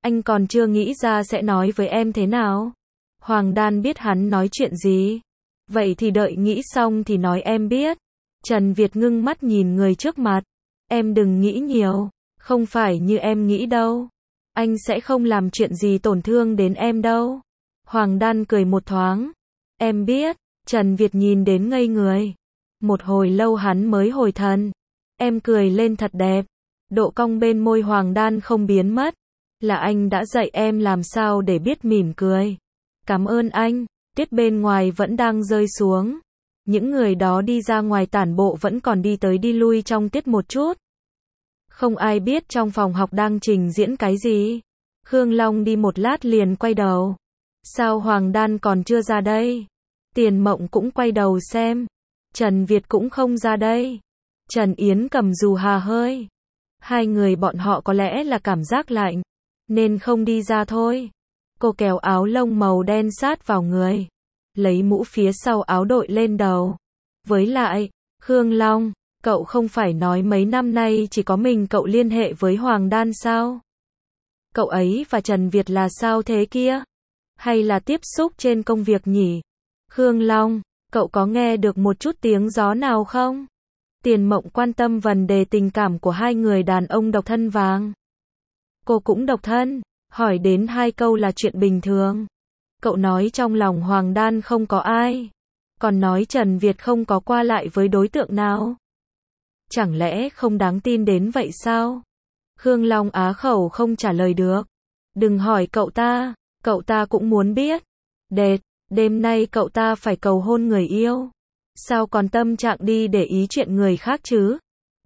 Anh còn chưa nghĩ ra sẽ nói với em thế nào. Hoàng Đan biết hắn nói chuyện gì. Vậy thì đợi nghĩ xong thì nói em biết. Trần Việt ngưng mắt nhìn người trước mặt. Em đừng nghĩ nhiều. Không phải như em nghĩ đâu. Anh sẽ không làm chuyện gì tổn thương đến em đâu. Hoàng Đan cười một thoáng. Em biết. Trần Việt nhìn đến ngây người. Một hồi lâu hắn mới hồi thần. Em cười lên thật đẹp. Độ cong bên môi Hoàng Đan không biến mất. Là anh đã dạy em làm sao để biết mỉm cười. Cảm ơn anh. Tuyết bên ngoài vẫn đang rơi xuống. Những người đó đi ra ngoài tản bộ vẫn còn đi tới đi lui trong tiết một chút. Không ai biết trong phòng học đang trình diễn cái gì. Khương Long đi một lát liền quay đầu. Sao Hoàng Đan còn chưa ra đây? Tiền Mộng cũng quay đầu xem. Trần Việt cũng không ra đây. Trần Yến cầm dù hà hơi. Hai người bọn họ có lẽ là cảm giác lạnh, nên không đi ra thôi. Cô kéo áo lông màu đen sát vào người. Lấy mũ phía sau áo đội lên đầu. Với lại, Khương Long, cậu không phải nói mấy năm nay chỉ có mình cậu liên hệ với Hoàng Đan sao? Cậu ấy và Trần Việt là sao thế kia? Hay là tiếp xúc trên công việc nhỉ? Khương Long, cậu có nghe được một chút tiếng gió nào không? Tiền Mộng quan tâm vấn đề tình cảm của hai người đàn ông độc thân vàng. Cô cũng độc thân, hỏi đến hai câu là chuyện bình thường. Cậu nói trong lòng Hoàng Đan không có ai. Còn nói Trần Việt không có qua lại với đối tượng nào. Chẳng lẽ không đáng tin đến vậy sao? Khương Long á khẩu không trả lời được. Đừng hỏi cậu ta cũng muốn biết. Đệt, đêm nay cậu ta phải cầu hôn người yêu. Sao còn tâm trạng đi để ý chuyện người khác chứ?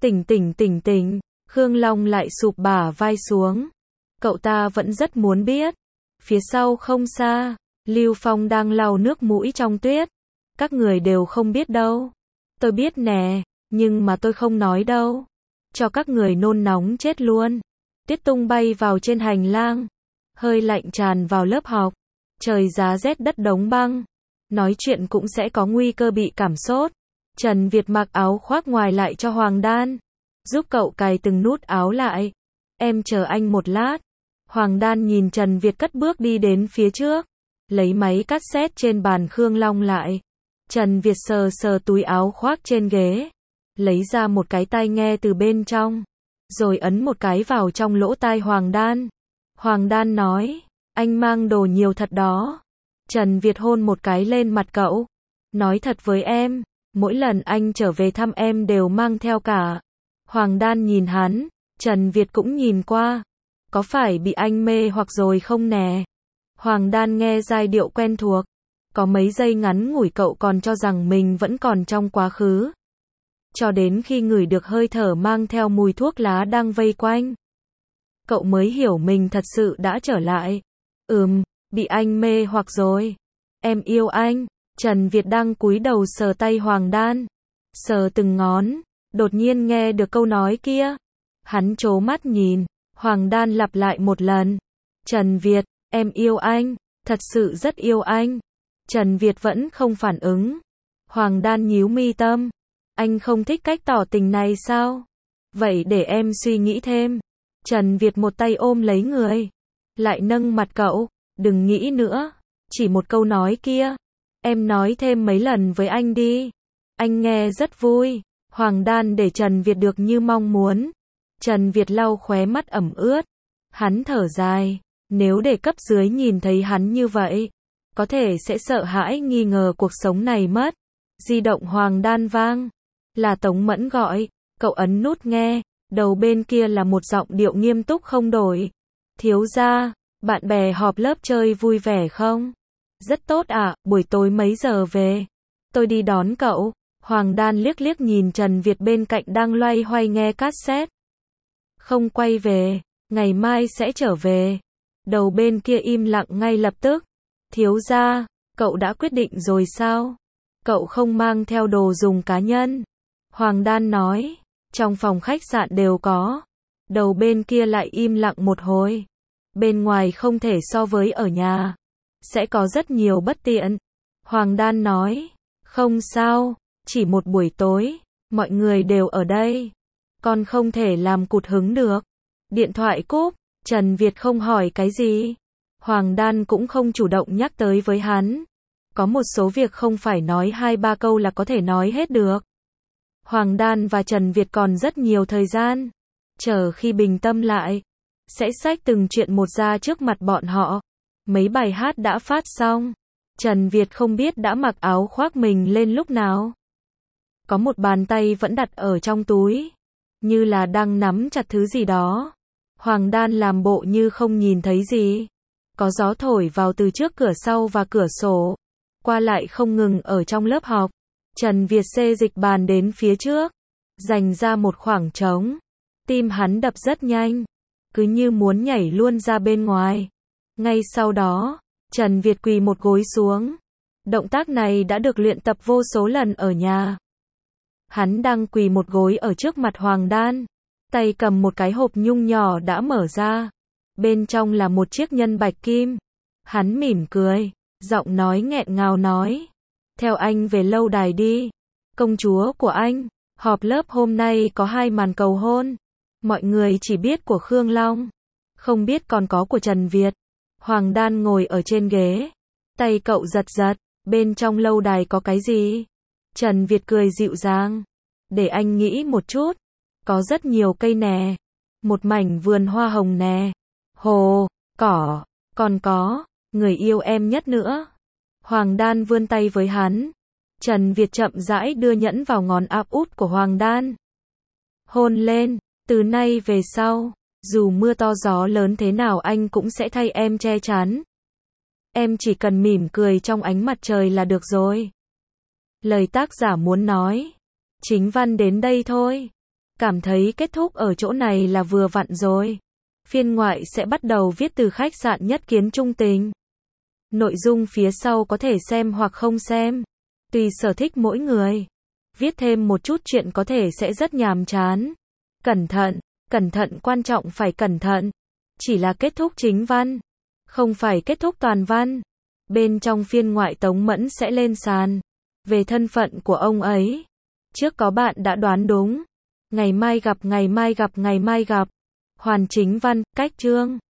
Tỉnh. Khương Long lại sụp bả vai xuống. Cậu ta vẫn rất muốn biết. Phía sau không xa, Lưu Phong đang lau nước mũi trong tuyết. Các người đều không biết đâu. Tôi biết nè, nhưng mà tôi không nói đâu. Cho các người nôn nóng chết luôn. Tuyết tung bay vào trên hành lang. Hơi lạnh tràn vào lớp học. Trời giá rét đất đóng băng. Nói chuyện cũng sẽ có nguy cơ bị cảm sốt. Trần Việt mặc áo khoác ngoài lại cho Hoàng Đan. Giúp cậu cài từng nút áo lại. Em chờ anh một lát. Hoàng Đan nhìn Trần Việt cất bước đi đến phía trước. Lấy máy cassette trên bàn Khương Long lại. Trần Việt sờ sờ túi áo khoác trên ghế. Lấy ra một cái tai nghe từ bên trong. Rồi ấn một cái vào trong lỗ tai Hoàng Đan. Hoàng Đan nói, anh mang đồ nhiều thật đó. Trần Việt hôn một cái lên mặt cậu. Nói thật với em, mỗi lần anh trở về thăm em đều mang theo cả. Hoàng Đan nhìn hắn, Trần Việt cũng nhìn qua. Có phải bị anh mê hoặc rồi không nè? Hoàng Đan nghe giai điệu quen thuộc. Có mấy giây ngắn ngủi cậu còn cho rằng mình vẫn còn trong quá khứ. Cho đến khi ngửi được hơi thở mang theo mùi thuốc lá đang vây quanh. Cậu mới hiểu mình thật sự đã trở lại. Bị anh mê hoặc rồi. Em yêu anh. Trần Việt đang cúi đầu sờ tay Hoàng Đan. Sờ từng ngón. Đột nhiên nghe được câu nói kia. Hắn trố mắt nhìn. Hoàng Đan lặp lại một lần. Trần Việt, em yêu anh. Thật sự rất yêu anh. Trần Việt vẫn không phản ứng. Hoàng Đan nhíu mi tâm. Anh không thích cách tỏ tình này sao? Vậy để em suy nghĩ thêm. Trần Việt một tay ôm lấy người. Lại nâng mặt cậu. Đừng nghĩ nữa. Chỉ một câu nói kia. Em nói thêm mấy lần với anh đi. Anh nghe rất vui. Hoàng Đan để Trần Việt được như mong muốn. Trần Việt lau khóe mắt ẩm ướt. Hắn thở dài. Nếu để cấp dưới nhìn thấy hắn như vậy, có thể sẽ sợ hãi nghi ngờ cuộc sống này mất. Di động Hoàng Đan vang. Là Tống Mẫn gọi. Cậu ấn nút nghe. Đầu bên kia là một giọng điệu nghiêm túc không đổi. Thiếu gia, bạn bè họp lớp chơi vui vẻ không? Rất tốt ạ, buổi tối mấy giờ về? Tôi đi đón cậu. Hoàng Đan liếc liếc nhìn Trần Việt bên cạnh đang loay hoay nghe cassette. Không quay về, ngày mai sẽ trở về. Đầu bên kia im lặng ngay lập tức. Thiếu gia, cậu đã quyết định rồi sao? Cậu không mang theo đồ dùng cá nhân. Hoàng Đan nói, trong phòng khách sạn đều có. Đầu bên kia lại im lặng một hồi. Bên ngoài không thể so với ở nhà. Sẽ có rất nhiều bất tiện. Hoàng Đan nói, không sao, chỉ một buổi tối, mọi người đều ở đây. Con không thể làm cụt hứng được. Điện thoại cúp, Trần Việt không hỏi cái gì. Hoàng Đan cũng không chủ động nhắc tới với hắn. Có một số việc không phải nói 2-3 câu là có thể nói hết được. Hoàng Đan và Trần Việt còn rất nhiều thời gian. Chờ khi bình tâm lại, sẽ xách từng chuyện một ra trước mặt bọn họ. Mấy bài hát đã phát xong. Trần Việt không biết đã mặc áo khoác mình lên lúc nào. Có một bàn tay vẫn đặt ở trong túi, như là đang nắm chặt thứ gì đó. Hoàng Đan làm bộ như không nhìn thấy gì. Có gió thổi vào từ trước cửa sau và cửa sổ, qua lại không ngừng ở trong lớp học. Trần Việt xê dịch bàn đến phía trước, dành ra một khoảng trống. Tim hắn đập rất nhanh, cứ như muốn nhảy luôn ra bên ngoài. Ngay sau đó, Trần Việt quỳ một gối xuống. Động tác này đã được luyện tập vô số lần ở nhà. Hắn đang quỳ một gối ở trước mặt Hoàng Đan, tay cầm một cái hộp nhung nhỏ đã mở ra. Bên trong là một chiếc nhân bạch kim. Hắn mỉm cười, giọng nói nghẹn ngào nói: theo anh về lâu đài đi, công chúa của anh. Họp lớp hôm nay có 2 màn cầu hôn. Mọi người chỉ biết của Khương Long, không biết còn có của Trần Việt. Hoàng Đan ngồi ở trên ghế, tay cậu giật giật. Bên trong lâu đài có cái gì? Trần Việt cười dịu dàng: để anh nghĩ một chút. Có rất nhiều cây nè, một mảnh vườn hoa hồng nè, hồ, cỏ, còn có người yêu em nhất nữa. Hoàng Đan vươn tay với hắn. Trần Việt chậm rãi đưa nhẫn vào ngón áp út của Hoàng Đan. Hôn lên, từ nay về sau, dù mưa to gió lớn thế nào anh cũng sẽ thay em che chắn. Em chỉ cần mỉm cười trong ánh mặt trời là được rồi. Lời tác giả muốn nói. Chính văn đến đây thôi. Cảm thấy kết thúc ở chỗ này là vừa vặn rồi. Phiên ngoại sẽ bắt đầu viết từ khách sạn Nhất Kiến Trung Tình. Nội dung phía sau có thể xem hoặc không xem, tùy sở thích mỗi người. Viết thêm một chút chuyện có thể sẽ rất nhàm chán. Cẩn thận quan trọng phải cẩn thận. Chỉ là kết thúc chính văn, không phải kết thúc toàn văn. Bên trong phiên ngoại Tống Mẫn sẽ lên sàn. Về thân phận của ông ấy, trước có bạn đã đoán đúng. Ngày mai gặp. Hoàn chính văn, cách chương.